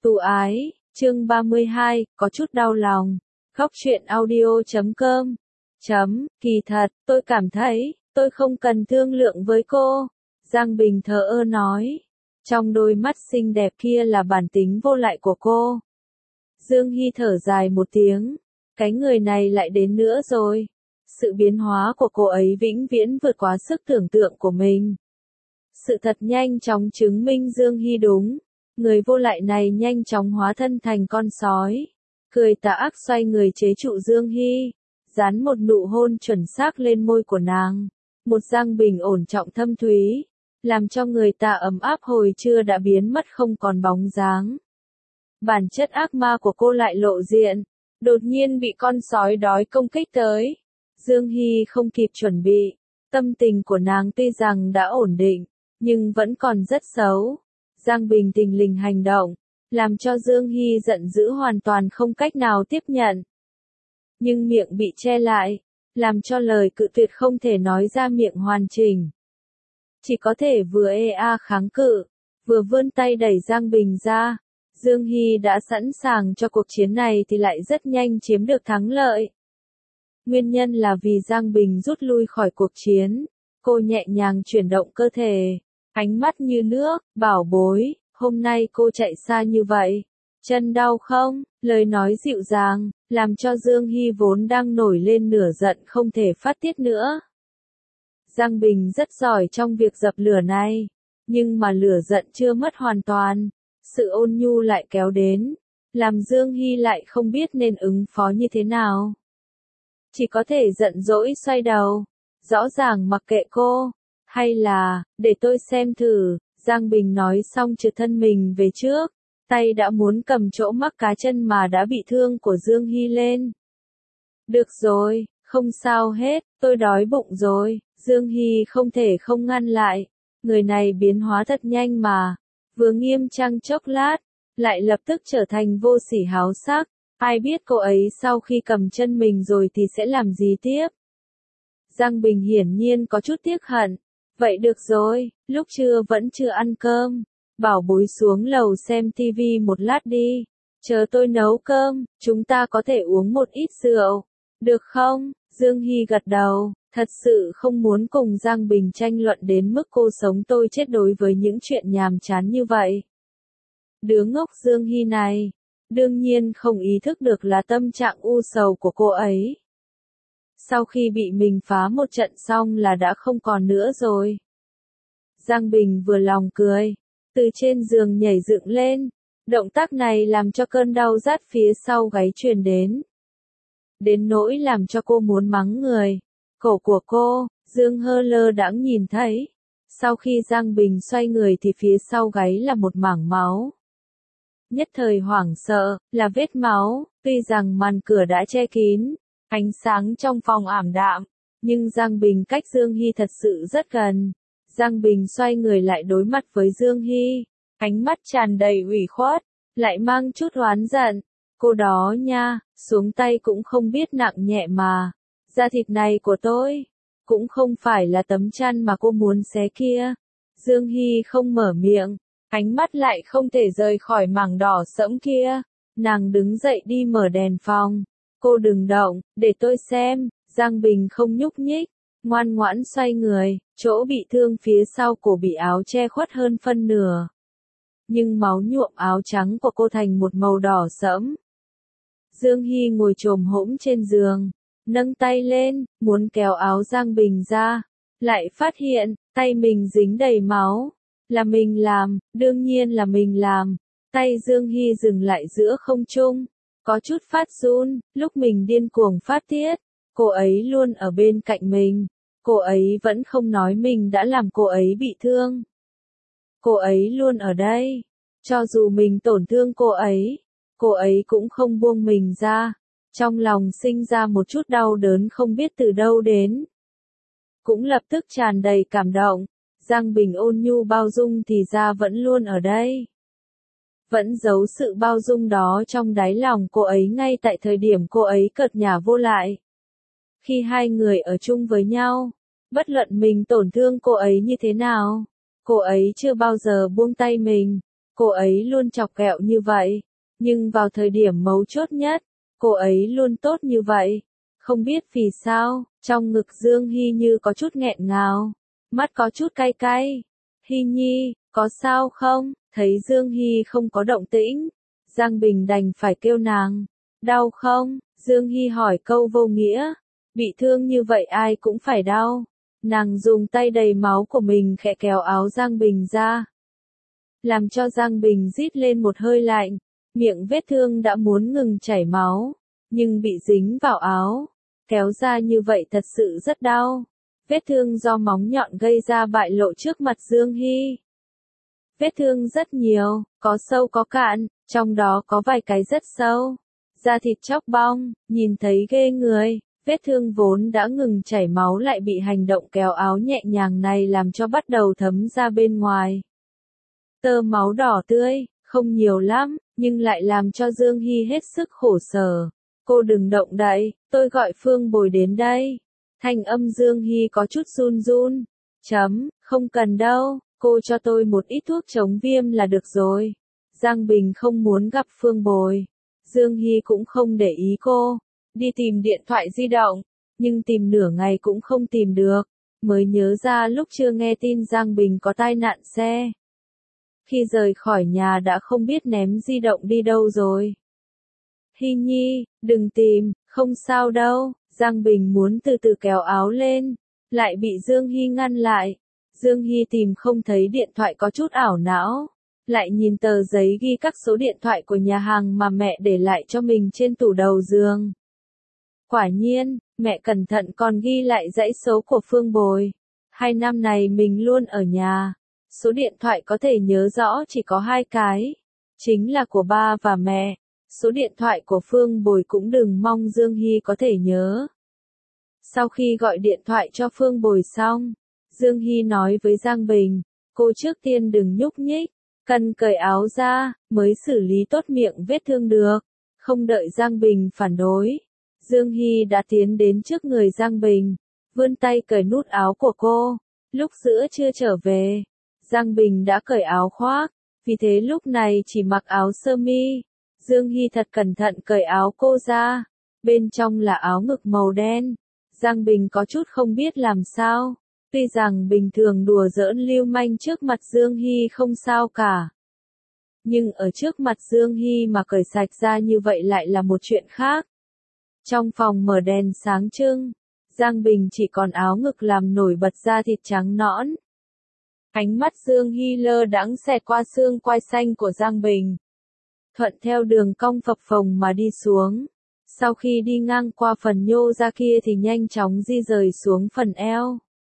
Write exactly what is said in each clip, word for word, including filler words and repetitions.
Tu ái, chương ba mươi hai, có chút đau lòng. Khóc chuyện audio chấm com. Chấm, kỳ thật, tôi cảm thấy, tôi không cần thương lượng với cô. Giang Bình thờ ơ nói. Trong đôi mắt xinh đẹp kia là bản tính vô lại của cô. Dương Hy thở dài một tiếng. Cái người này lại đến nữa rồi. Sự biến hóa của cô ấy vĩnh viễn vượt quá sức tưởng tượng của mình. Sự thật nhanh chóng chứng minh Dương Hy đúng. Người vô lại này nhanh chóng hóa thân thành con sói. Cười tà ác xoay người chế trụ Dương Hy. Dán một nụ hôn chuẩn xác lên môi của nàng. Một Giang Bình ổn trọng thâm thúy. Làm cho người ta ấm áp hồi trưa đã biến mất không còn bóng dáng. Bản chất ác ma của cô lại lộ diện. Đột nhiên bị con sói đói công kích tới. Dương Hy không kịp chuẩn bị. Tâm tình của nàng tuy rằng đã ổn định, nhưng vẫn còn rất xấu. Giang Bình tình lình hành động, làm cho Dương Hy giận dữ hoàn toàn không cách nào tiếp nhận. Nhưng miệng bị che lại, làm cho lời cự tuyệt không thể nói ra miệng hoàn chỉnh. Chỉ có thể vừa ê a kháng cự, vừa vươn tay đẩy Giang Bình ra. Dương Hy đã sẵn sàng cho cuộc chiến này thì lại rất nhanh chiếm được thắng lợi. Nguyên nhân là vì Giang Bình rút lui khỏi cuộc chiến. Cô nhẹ nhàng chuyển động cơ thể. Ánh mắt như nước, bảo bối, hôm nay cô chạy xa như vậy. Chân đau không? Lời nói dịu dàng, làm cho Dương Hy vốn đang nổi lên nửa giận không thể phát tiết nữa. Giang Bình rất giỏi trong việc dập lửa này. Nhưng mà lửa giận chưa mất hoàn toàn. Sự ôn nhu lại kéo đến. Làm Dương Hy lại không biết nên ứng phó như thế nào. Chỉ có thể giận dỗi xoay đầu. Rõ ràng mặc kệ cô. Hay là, để tôi xem thử. Giang Bình nói xong trượt thân mình về trước. Tay đã muốn cầm chỗ mắc cá chân mà đã bị thương của Dương Hy lên. Được rồi, không sao hết, tôi đói bụng rồi. Dương Hy không thể không ngăn lại. Người này biến hóa thật nhanh mà. Vừa nghiêm trang chốc lát, lại lập tức trở thành vô sỉ háo sắc. Ai biết cô ấy sau khi cầm chân mình rồi thì sẽ làm gì tiếp. Giang Bình hiển nhiên có chút tiếc hận. Vậy được rồi, lúc trưa vẫn chưa ăn cơm. Bảo bối xuống lầu xem tivi một lát đi. Chờ tôi nấu cơm, chúng ta có thể uống một ít rượu. Được không? Dương Hy gật đầu, thật sự không muốn cùng Giang Bình tranh luận đến mức cô sống tôi chết đối với những chuyện nhàm chán như vậy. Đứa ngốc Dương Hy này, đương nhiên không ý thức được là tâm trạng u sầu của cô ấy. Sau khi bị mình phá một trận xong là đã không còn nữa rồi. Giang Bình vừa lòng cười, từ trên giường nhảy dựng lên. Động tác này làm cho cơn đau rát phía sau gáy truyền đến. Đến nỗi làm cho cô muốn mắng người. Cổ của cô, Dương hơ lơ đãng nhìn thấy. Sau khi Giang Bình xoay người thì phía sau gáy là một mảng máu. Nhất thời hoảng sợ, là vết máu, tuy rằng màn cửa đã che kín. Ánh sáng trong phòng ảm đạm, nhưng Giang Bình cách Dương Hy thật sự rất gần. Giang Bình xoay người lại đối mặt với Dương Hy, ánh mắt tràn đầy ủy khuất, lại mang chút oán giận. Cô đó nha, xuống tay cũng không biết nặng nhẹ mà. Da thịt này của tôi, cũng không phải là tấm chăn mà cô muốn xé kia. Dương Hy không mở miệng, ánh mắt lại không thể rời khỏi mảng đỏ sẫm kia. Nàng đứng dậy đi mở đèn phòng. Cô đừng động, để tôi xem. Giang Bình không nhúc nhích, ngoan ngoãn xoay người, chỗ bị thương phía sau cổ bị áo che khuất hơn phân nửa. Nhưng máu nhuộm áo trắng của cô thành một màu đỏ sẫm. Dương Hy ngồi chồm hổm trên giường, nâng tay lên, muốn kéo áo Giang Bình ra. Lại phát hiện, tay mình dính đầy máu. Là mình làm, đương nhiên là mình làm. Tay Dương Hy dừng lại giữa không trung. Có chút phát run, lúc mình điên cuồng phát tiết, cô ấy luôn ở bên cạnh mình, cô ấy vẫn không nói mình đã làm cô ấy bị thương. Cô ấy luôn ở đây, cho dù mình tổn thương cô ấy, cô ấy cũng không buông mình ra, trong lòng sinh ra một chút đau đớn không biết từ đâu đến. Cũng lập tức tràn đầy cảm động, Giang Bình ôn nhu bao dung thì ra vẫn luôn ở đây. Vẫn giấu sự bao dung đó trong đáy lòng cô ấy ngay tại thời điểm cô ấy cợt nhả vô lại. Khi hai người ở chung với nhau, bất luận mình tổn thương cô ấy như thế nào, cô ấy chưa bao giờ buông tay mình. cô ấy luôn chọc ghẹo như vậy. Nhưng vào thời điểm mấu chốt nhất, cô ấy luôn tốt như vậy. Không biết vì sao, trong ngực Dương Hy như có chút nghẹn ngào, mắt có chút cay cay. Hy Nhi, có sao không? Thấy Dương Hy không có động tĩnh, Giang Bình đành phải kêu nàng. Đau không? Dương Hy hỏi câu vô nghĩa. Bị thương như vậy ai cũng phải đau. Nàng dùng tay đầy máu của mình khẽ kéo áo Giang Bình ra, làm cho Giang Bình rít lên một hơi lạnh. Miệng vết thương đã muốn ngừng chảy máu, nhưng bị dính vào áo, kéo ra như vậy thật sự rất đau. Vết thương do móng nhọn gây ra bại lộ trước mặt Dương Hy. Vết thương rất nhiều, có sâu có cạn, trong đó có vài cái rất sâu. Da thịt chóc bong, nhìn thấy ghê người. Vết thương vốn đã ngừng chảy máu lại bị hành động kéo áo nhẹ nhàng này làm cho bắt đầu thấm ra bên ngoài. Tơ máu đỏ tươi, không nhiều lắm, nhưng lại làm cho Dương Hy hết sức khổ sở. Cô đừng động đậy, tôi gọi Phương Bồi đến đây. Thanh âm Dương Hy có chút run run. Chấm, không cần đâu, cô cho tôi một ít thuốc chống viêm là được rồi. Giang Bình không muốn gặp Phương Bồi. Dương Hy cũng không để ý cô. Đi tìm điện thoại di động, nhưng tìm nửa ngày cũng không tìm được. Mới nhớ ra lúc chưa nghe tin Giang Bình có tai nạn xe. Khi rời khỏi nhà đã không biết ném di động đi đâu rồi. Hy Nhi, đừng tìm, không sao đâu. Giang Bình muốn từ từ kéo áo lên, lại bị Dương Hy ngăn lại. Dương Hy tìm không thấy điện thoại có chút ảo não. Lại nhìn tờ giấy ghi các số điện thoại của nhà hàng mà mẹ để lại cho mình trên tủ đầu giường. Quả nhiên, mẹ cẩn thận còn ghi lại dãy số của Phương Bồi. Hai năm này mình luôn ở nhà. Số điện thoại có thể nhớ rõ chỉ có hai cái. Chính là của ba và mẹ. Số điện thoại của Phương Bồi cũng đừng mong Dương Hy có thể nhớ. Sau khi gọi điện thoại cho Phương Bồi xong, Dương Hy nói với Giang Bình, cô trước tiên đừng nhúc nhích, cần cởi áo ra, mới xử lý tốt miệng vết thương được. Không đợi Giang Bình phản đối, Dương Hy đã tiến đến trước người Giang Bình, vươn tay cởi nút áo của cô. Lúc giữa trưa trở về, Giang Bình đã cởi áo khoác, vì thế lúc này chỉ mặc áo sơ mi. Dương Hy thật cẩn thận cởi áo cô ra, bên trong là áo ngực màu đen. Giang Bình có chút không biết làm sao, tuy rằng bình thường đùa giỡn lưu manh trước mặt Dương Hy không sao cả. Nhưng ở trước mặt Dương Hy mà cởi sạch ra như vậy lại là một chuyện khác. Trong phòng mở đèn sáng trưng, Giang Bình chỉ còn áo ngực làm nổi bật da thịt trắng nõn. Ánh mắt Dương Hy lơ đãng xẹt qua xương quai xanh của Giang Bình, thuận theo đường cong phập phồng mà đi xuống. Sau khi đi ngang qua phần nhô ra kia thì nhanh chóng di rời xuống phần eo.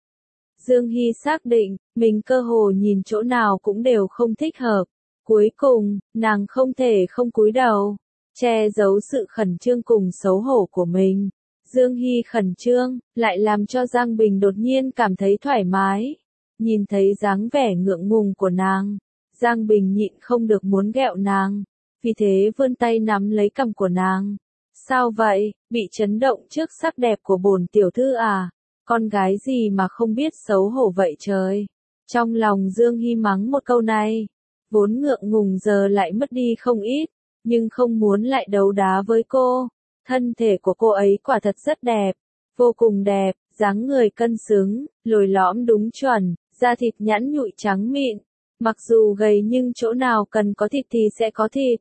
Dương Hy xác định, mình cơ hồ nhìn chỗ nào cũng đều không thích hợp. Cuối cùng, nàng không thể không cúi đầu, che giấu sự khẩn trương cùng xấu hổ của mình. Dương Hy khẩn trương, lại làm cho Giang Bình đột nhiên cảm thấy thoải mái. Nhìn thấy dáng vẻ ngượng ngùng của nàng, Giang Bình nhịn không được muốn ghẹo nàng, vì thế vươn tay nắm lấy cằm của nàng. Sao vậy, bị chấn động trước sắc đẹp của bổn tiểu thư à? Con gái gì mà không biết xấu hổ vậy trời? Trong lòng Dương Hy mắng một câu này, vốn ngượng ngùng giờ lại mất đi không ít, nhưng không muốn lại đấu đá với cô. Thân thể của cô ấy quả thật rất đẹp, vô cùng đẹp, dáng người cân xứng, lồi lõm đúng chuẩn, da thịt nhẵn nhụi trắng mịn, mặc dù gầy nhưng chỗ nào cần có thịt thì sẽ có thịt.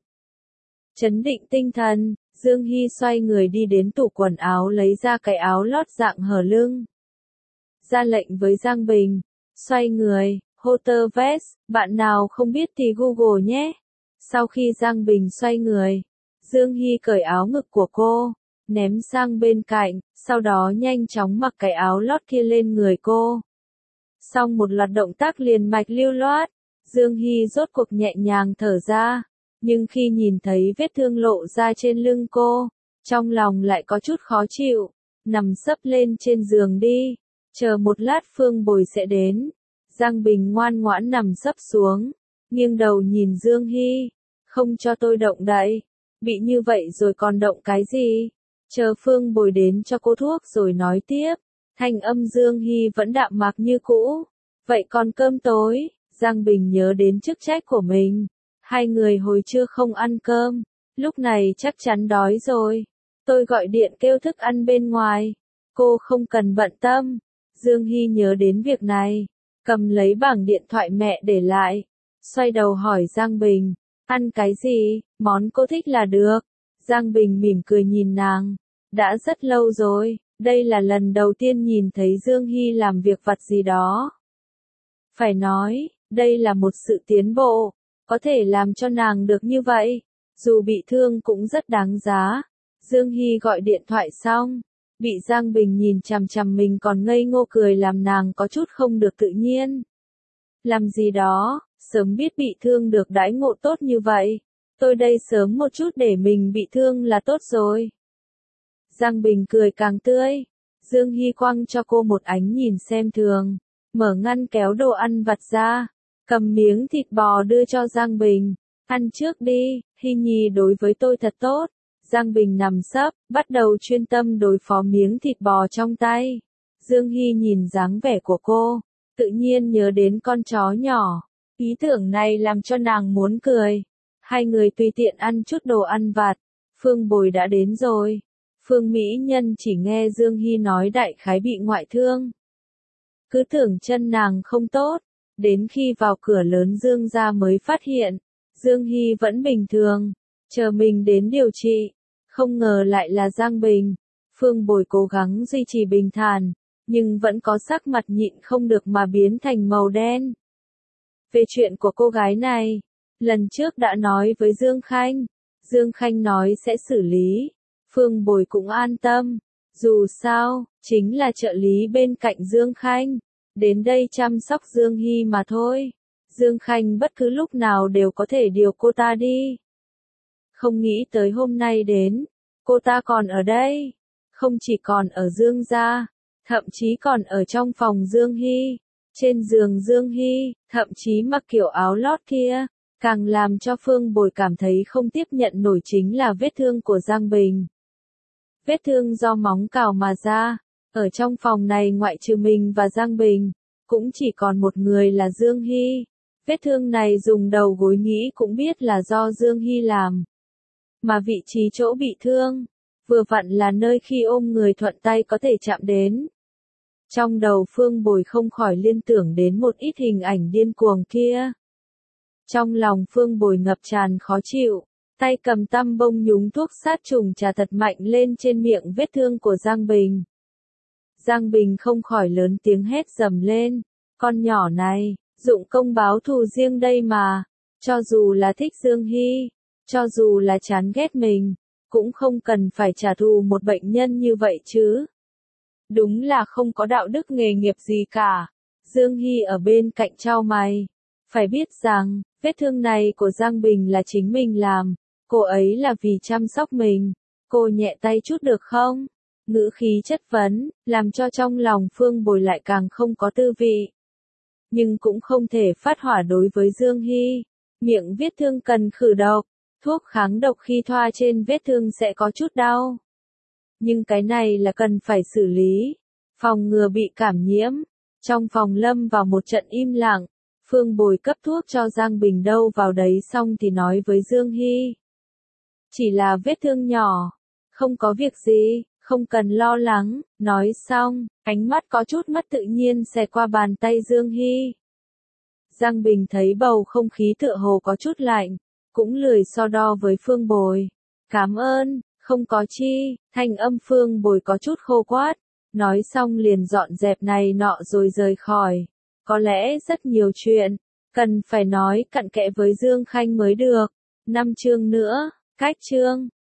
Chấn định tinh thần, Dương Hy xoay người đi đến tủ quần áo lấy ra cái áo lót dạng hở lưng. Ra lệnh với Giang Bình, xoay người, hô tơ vest, bạn nào không biết thì Google nhé. Sau khi Giang Bình xoay người, Dương Hy cởi áo ngực của cô, ném sang bên cạnh, sau đó nhanh chóng mặc cái áo lót kia lên người cô. Xong một loạt động tác liền mạch lưu loát, Dương Hy rốt cuộc nhẹ nhàng thở ra, nhưng khi nhìn thấy vết thương lộ ra trên lưng cô, trong lòng lại có chút khó chịu, nằm sấp lên trên giường đi, chờ một lát Phương Bồi sẽ đến. Giang Bình ngoan ngoãn nằm sấp xuống, nghiêng đầu nhìn Dương Hy, không cho tôi động đậy, bị như vậy rồi còn động cái gì, chờ Phương Bồi đến cho cô thuốc rồi nói tiếp. Thanh âm Dương Hy vẫn đạm mạc như cũ. Vậy còn cơm tối? Giang Bình nhớ đến chức trách của mình, Hai người hồi trưa không ăn cơm, lúc này chắc chắn đói rồi. Tôi gọi điện kêu thức ăn bên ngoài. Cô không cần bận tâm. Dương Hy nhớ đến việc này, cầm lấy bảng điện thoại mẹ để lại, xoay đầu hỏi Giang Bình, ăn cái gì, món cô thích là được. Giang Bình mỉm cười nhìn nàng, đã rất lâu rồi, đây là lần đầu tiên nhìn thấy Dương Hy làm việc vặt gì đó. Phải nói, đây là một sự tiến bộ, có thể làm cho nàng được như vậy, dù bị thương cũng rất đáng giá. Dương Hy gọi điện thoại xong, bị Giang Bình nhìn chằm chằm mình còn ngây ngô cười làm nàng có chút không được tự nhiên. Làm gì đó, sớm biết bị thương được đãi ngộ tốt như vậy, tôi đây sớm một chút để mình bị thương là tốt rồi. Giang Bình cười càng tươi, Dương Hy quăng cho cô một ánh nhìn xem thường, mở ngăn kéo đồ ăn vặt ra, cầm miếng thịt bò đưa cho Giang Bình, ăn trước đi, Hy Nhi đối với tôi thật tốt. Giang Bình nằm sấp, bắt đầu chuyên tâm đối phó miếng thịt bò trong tay. Dương Hy nhìn dáng vẻ của cô, tự nhiên nhớ đến con chó nhỏ. Ý tưởng này làm cho nàng muốn cười. Hai người tùy tiện ăn chút đồ ăn vặt. Phương Bồi đã đến rồi. Phương Mỹ Nhân chỉ nghe Dương Hy nói đại khái bị ngoại thương. Cứ tưởng chân nàng không tốt. Đến khi vào cửa lớn Dương ra mới phát hiện. Dương Hy vẫn bình thường. Chờ mình đến điều trị. Không ngờ lại là Giang Bình. Phương Bồi cố gắng duy trì bình thản, nhưng vẫn có sắc mặt nhịn không được mà biến thành màu đen. Về chuyện của cô gái này, lần trước đã nói với Dương Khanh. Dương Khanh nói sẽ xử lý. Phương Bồi cũng an tâm. Dù sao, chính là trợ lý bên cạnh Dương Khanh. Đến đây chăm sóc Dương Hy mà thôi. Dương Khanh bất cứ lúc nào đều có thể điều cô ta đi. Không nghĩ tới hôm nay đến, cô ta còn ở đây, không chỉ còn ở Dương gia, thậm chí còn ở trong phòng Dương Hy, trên giường Dương Hy, thậm chí mặc kiểu áo lót kia, càng làm cho Phương Bồi cảm thấy không tiếp nhận nổi chính là vết thương của Giang Bình. Vết thương do móng cào mà ra, ở trong phòng này ngoại trừ mình và Giang Bình, cũng chỉ còn một người là Dương Hy. Vết thương này dùng đầu gối nghĩ cũng biết là do Dương Hy làm. Mà vị trí chỗ bị thương, vừa vặn là nơi khi ôm người thuận tay có thể chạm đến. Trong đầu Phương Bồi không khỏi liên tưởng đến một ít hình ảnh điên cuồng kia. Trong lòng Phương Bồi ngập tràn khó chịu, tay cầm tăm bông nhúng thuốc sát trùng trà thật mạnh lên trên miệng vết thương của Giang Bình. Giang Bình không khỏi lớn tiếng hét dầm lên, con nhỏ này, dụng công báo thù riêng đây mà, cho dù là thích Dương Hy, cho dù là chán ghét mình, cũng không cần phải trả thù một bệnh nhân như vậy chứ. Đúng là không có đạo đức nghề nghiệp gì cả. Dương Hy ở bên cạnh chau mày. Phải biết rằng, vết thương này của Giang Bình là chính mình làm, cô ấy là vì chăm sóc mình. Cô nhẹ tay chút được không? Ngữ khí chất vấn, làm cho trong lòng Phương Bồi lại càng không có tư vị. Nhưng cũng không thể phát hỏa đối với Dương Hy. Miệng vết thương cần khử độc. Thuốc kháng độc khi thoa trên vết thương sẽ có chút đau. Nhưng cái này là cần phải xử lý. Phòng ngừa bị cảm nhiễm. Trong phòng lâm vào một trận im lặng. Phương Bồi cấp thuốc cho Giang Bình đâu vào đấy xong thì nói với Dương Hy. Chỉ là vết thương nhỏ. Không có việc gì, không cần lo lắng. Nói xong, ánh mắt có chút mất tự nhiên xẹt qua bàn tay Dương Hy. Giang Bình thấy bầu không khí tựa hồ có chút lạnh. Cũng lười so đo với Phương Bồi. Cảm ơn, không có chi, thanh âm Phương Bồi có chút khô quát. Nói xong liền dọn dẹp này nọ rồi rời khỏi. Có lẽ rất nhiều chuyện, cần phải nói cặn kẽ với Dương Khanh mới được. Năm chương nữa, cách chương.